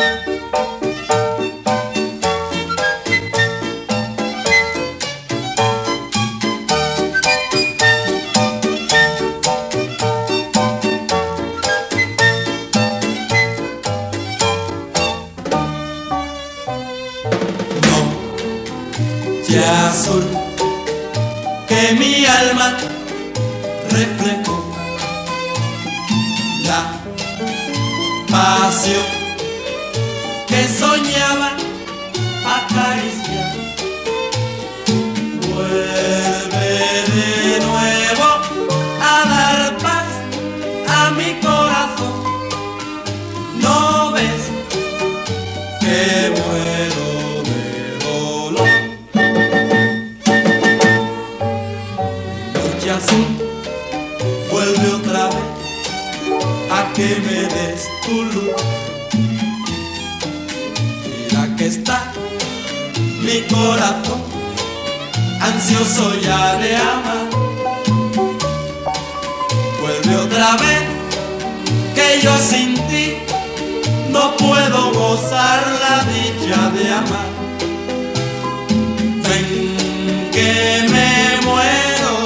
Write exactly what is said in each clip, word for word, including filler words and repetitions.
Azul que mi alma reflejó, la pasión que soñaba acariciar, vuelve de nuevo a dar paz a mi corazón. ¿No ves que muero de dolor? Azul, vuelve otra vez a que me des tu luz. Mira que está mi corazón ansioso ya de amar. Vuelve otra vez que yo sin ti no puedo gozar la dicha de amar. Ven que me muero.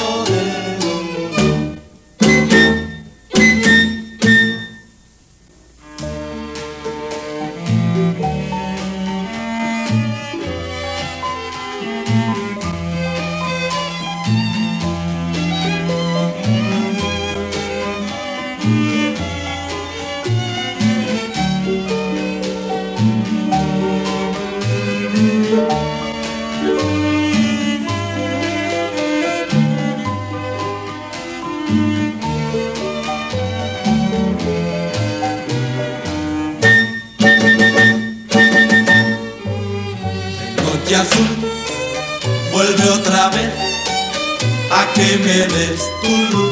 Noche azul, vuelve otra vez a que me des tu luz.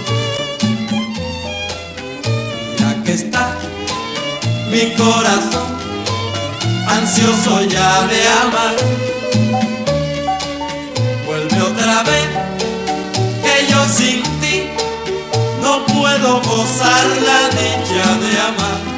Mira que está mi corazón ansioso ya de amar. Vuelve otra vez que yo sin ti no puedo gozar la dicha de amar.